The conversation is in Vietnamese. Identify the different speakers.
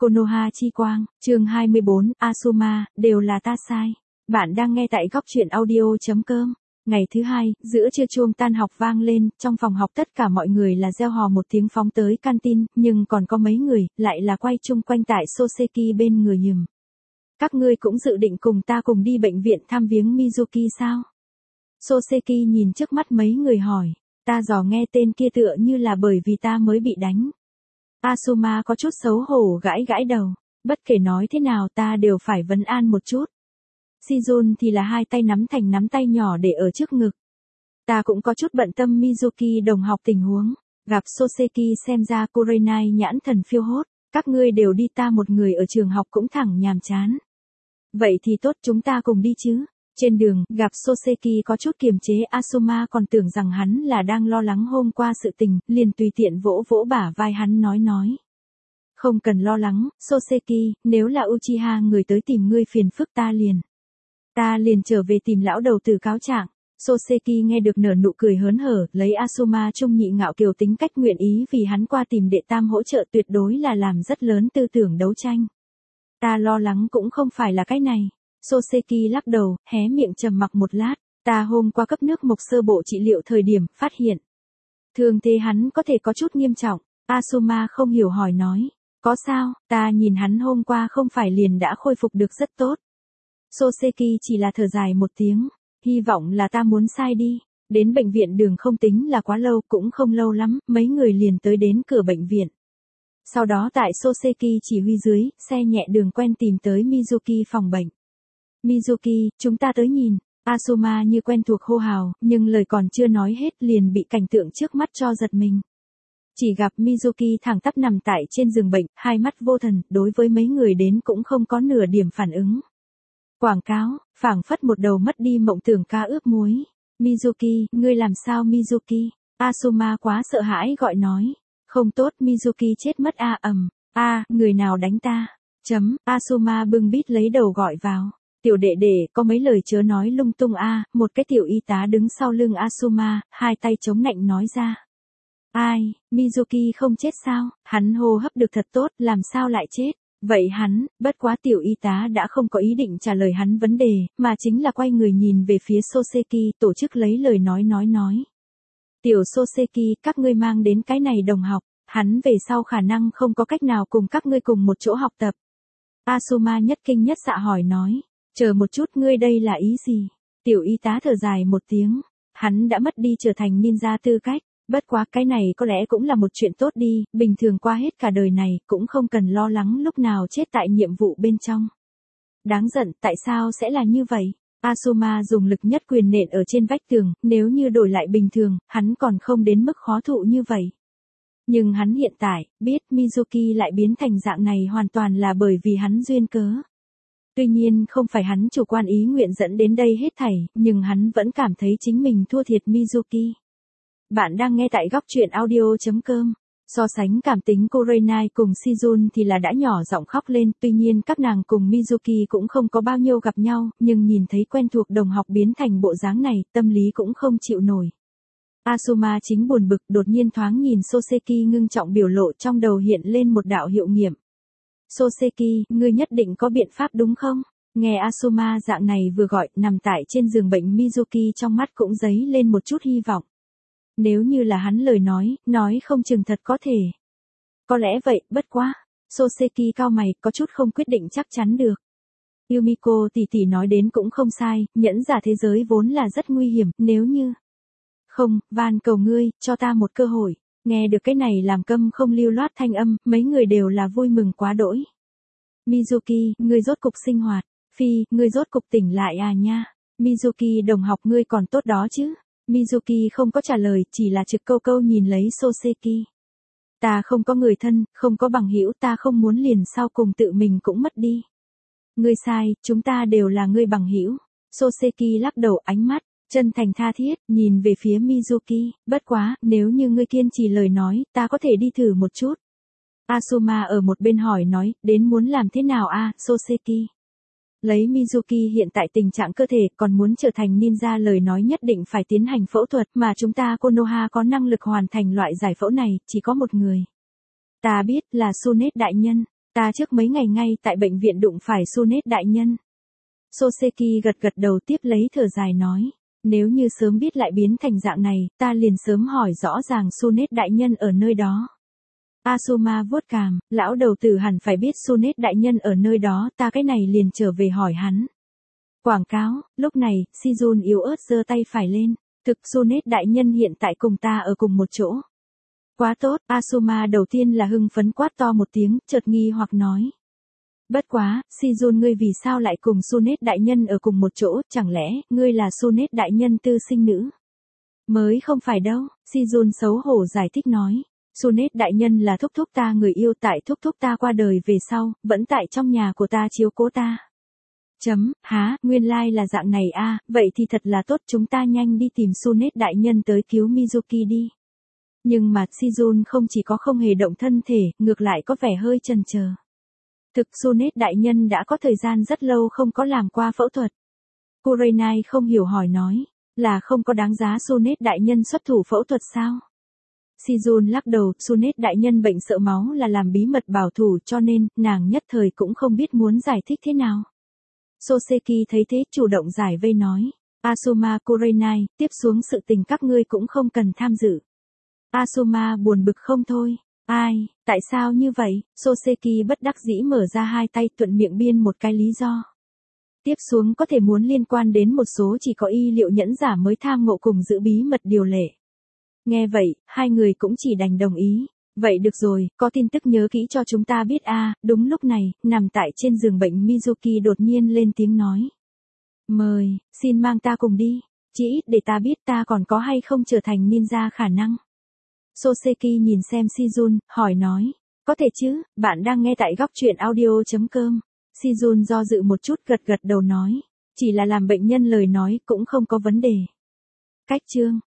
Speaker 1: Konoha chi quang, chương 24, Asuma, đều là ta sai. Bạn đang nghe tại góc truyện audio.com. Ngày thứ hai, giữa trưa chuông tan học vang lên, trong phòng học tất cả mọi người là reo hò một tiếng phóng tới canteen, nhưng còn có mấy người, lại là quay chung quanh tại Soseki bên người nhừm. Các ngươi cũng dự định cùng ta cùng đi bệnh viện thăm viếng Mizuki sao? Soseki nhìn trước mắt mấy người hỏi, ta dò nghe tên kia tựa như là bởi vì ta mới bị đánh. Asuma có chút xấu hổ gãi gãi đầu, bất kể nói thế nào ta đều phải vấn an một chút. Shizun thì là hai tay nắm thành nắm tay nhỏ để ở trước ngực. Ta cũng có chút bận tâm Mizuki đồng học tình huống, gặp Soseki xem ra Kurenai nhãn thần phiêu hốt, các ngươi đều đi ta một người ở trường học cũng thẳng nhàm chán. Vậy thì tốt chúng ta cùng đi chứ. Trên đường, gặp Soseki có chút kiềm chế Asuma còn tưởng rằng hắn là đang lo lắng hôm qua sự tình, liền tùy tiện vỗ vỗ bả vai hắn nói. Không cần lo lắng, Soseki, nếu là Uchiha người tới tìm ngươi phiền phức ta liền trở về tìm lão đầu tử cáo trạng. Soseki nghe được nở nụ cười hớn hở, lấy Asuma trung nhị ngạo kiều tính cách nguyện ý vì hắn qua tìm đệ tam hỗ trợ tuyệt đối là làm rất lớn tư tưởng đấu tranh. Ta lo lắng cũng không phải là cái này. Soseki lắc đầu, hé miệng trầm mặc một lát, ta hôm qua cấp nước mộc sơ bộ trị liệu thời điểm, phát hiện. Thường thế hắn có thể có chút nghiêm trọng, Asuma không hiểu hỏi nói, có sao, ta nhìn hắn hôm qua không phải liền đã khôi phục được rất tốt. Soseki chỉ là thở dài một tiếng, hy vọng là ta muốn sai đi, đến bệnh viện đường không tính là quá lâu cũng không lâu lắm, mấy người liền tới đến cửa bệnh viện. Sau đó tại Soseki chỉ huy dưới, xe nhẹ đường quen tìm tới Mizuki phòng bệnh. Mizuki, chúng ta tới nhìn, Asuma như quen thuộc hô hào, nhưng lời còn chưa nói hết liền bị cảnh tượng trước mắt cho giật mình. Chỉ gặp Mizuki thẳng tắp nằm tại trên giường bệnh, hai mắt vô thần, đối với mấy người đến cũng không có nửa điểm phản ứng. Quảng cáo, phảng phất một đầu mất đi mộng tưởng ca ướp muối. Mizuki, ngươi làm sao Mizuki? Asuma quá sợ hãi gọi nói. Không tốt Mizuki chết mất người nào đánh ta? Asuma bưng bít lấy đầu gọi vào. Tiểu đệ đệ, có mấy lời chớ nói lung tung một cái tiểu y tá đứng sau lưng Asuma, hai tay chống nạnh nói ra. Ai, Mizuki không chết sao? Hắn hô hấp được thật tốt, làm sao lại chết? Vậy hắn, bất quá tiểu y tá đã không có ý định trả lời hắn vấn đề, mà chính là quay người nhìn về phía Soseki, tổ chức lấy lời nói. Tiểu Soseki, các ngươi mang đến cái này đồng học, hắn về sau khả năng không có cách nào cùng các ngươi cùng một chỗ học tập. Asuma nhất kinh nhất xạ hỏi nói, chờ một chút ngươi đây là ý gì? Tiểu y tá thở dài một tiếng, hắn đã mất đi trở thành ninja tư cách. Bất quá cái này có lẽ cũng là một chuyện tốt đi, bình thường qua hết cả đời này, cũng không cần lo lắng lúc nào chết tại nhiệm vụ bên trong. Đáng giận, tại sao sẽ là như vậy? Asuma dùng lực nhất quyền nện ở trên vách tường, nếu như đổi lại bình thường, hắn còn không đến mức khó thụ như vậy. Nhưng hắn hiện tại, biết Mizuki lại biến thành dạng này hoàn toàn là bởi vì hắn duyên cớ. Tuy nhiên không phải hắn chủ quan ý nguyện dẫn đến đây hết thảy, nhưng hắn vẫn cảm thấy chính mình thua thiệt Mizuki. Bạn đang nghe tại góc truyện audio.com. So sánh cảm tính Kurenai cùng Shizun thì là đã nhỏ giọng khóc lên, tuy nhiên các nàng cùng Mizuki cũng không có bao nhiêu gặp nhau, nhưng nhìn thấy quen thuộc đồng học biến thành bộ dáng này, tâm lý cũng không chịu nổi. Asuma chính buồn bực, đột nhiên thoáng nhìn Soseki ngưng trọng biểu lộ trong đầu hiện lên một đạo hiệu nghiệm. Soseki, ngươi nhất định có biện pháp đúng không? Nghe Asuma dạng này vừa gọi, nằm tại trên giường bệnh Mizuki trong mắt cũng dấy lên một chút hy vọng. Nếu như là hắn lời nói không chừng thật có thể. Có lẽ vậy, bất quá. Soseki cau mày, có chút không quyết định chắc chắn được. Yumiko tỷ tỷ nói đến cũng không sai, nhẫn giả thế giới vốn là rất nguy hiểm, nếu như. Không, van cầu ngươi, cho ta một cơ hội. Nghe được cái này làm câm không lưu loát thanh âm, mấy người đều là vui mừng quá đỗi. Mizuki, ngươi rốt cục sinh hoạt. Phi, ngươi rốt cục tỉnh lại nha. Mizuki đồng học ngươi còn tốt đó chứ. Mizuki không có trả lời, chỉ là trực câu nhìn lấy Soseki. Ta không có người thân, không có bằng hữu, ta không muốn liền sau cùng tự mình cũng mất đi. Ngươi sai, chúng ta đều là ngươi bằng hữu. Soseki lắc đầu ánh mắt, chân thành tha thiết, nhìn về phía Mizuki, bất quá, nếu như ngươi kiên trì lời nói, ta có thể đi thử một chút. Asuma ở một bên hỏi nói, đến muốn làm thế nào Soseki? Lấy Mizuki hiện tại tình trạng cơ thể còn muốn trở thành ninja lời nói nhất định phải tiến hành phẫu thuật mà chúng ta Konoha có năng lực hoàn thành loại giải phẫu này, chỉ có một người. Ta biết là Sunet đại nhân. Ta trước mấy ngày ngay tại bệnh viện đụng phải Sunet đại nhân. Soseki gật đầu tiếp lấy thở dài nói. Nếu như sớm biết lại biến thành dạng này, ta liền sớm hỏi rõ ràng Sunet đại nhân ở nơi đó. Asuma vuốt cằm, lão đầu tử hẳn phải biết Sunet đại nhân ở nơi đó, ta cái này liền trở về hỏi hắn. Quảng cáo, lúc này, Shizun yếu ớt giơ tay phải lên. Thực Sunet đại nhân hiện tại cùng ta ở cùng một chỗ. Quá tốt, Asuma đầu tiên là hưng phấn quát to một tiếng, chợt nghi hoặc nói. Bất quá, Shizun ngươi vì sao lại cùng Sunet đại nhân ở cùng một chỗ, chẳng lẽ, ngươi là Sunet đại nhân tư sinh nữ? Mới không phải đâu, Shizun xấu hổ giải thích nói. Sunet đại nhân là thúc thúc ta người yêu tại thúc thúc ta qua đời về sau, vẫn tại trong nhà của ta chiếu cố ta. Nguyên lai là dạng này a, vậy thì thật là tốt, chúng ta nhanh đi tìm Sunet đại nhân tới cứu Mizuki đi. Nhưng mà Shizun không chỉ có không hề động thân thể, ngược lại có vẻ hơi chần chờ. Thực Sunet đại nhân đã có thời gian rất lâu không có làm qua phẫu thuật. Kurenai không hiểu hỏi nói, là không có đáng giá Sunet đại nhân xuất thủ phẫu thuật sao? Shizun lắc đầu, Sunet đại nhân bệnh sợ máu là làm bí mật bảo thủ cho nên, nàng nhất thời cũng không biết muốn giải thích thế nào. Soseki thấy thế chủ động giải vây nói, Asuma Kurenai, tiếp xuống sự tình các ngươi cũng không cần tham dự. Asuma buồn bực không thôi, ai, tại sao như vậy, Soseki bất đắc dĩ mở ra hai tay thuận miệng biên một cái lý do. Tiếp xuống có thể muốn liên quan đến một số chỉ có y liệu nhẫn giả mới tham ngộ cùng giữ bí mật điều lệ. Nghe vậy, hai người cũng chỉ đành đồng ý. Vậy được rồi, có tin tức nhớ kỹ cho chúng ta biết a. Đúng lúc này, nằm tại trên giường bệnh Mizuki đột nhiên lên tiếng nói. Mời, xin mang ta cùng đi, chỉ ít để ta biết ta còn có hay không trở thành ninja khả năng. Soseki nhìn xem Shizun, hỏi nói. Có thể chứ, bạn đang nghe tại góc truyện audio.com. Shizun do dự một chút gật đầu nói. Chỉ là làm bệnh nhân lời nói cũng không có vấn đề. Cách chương.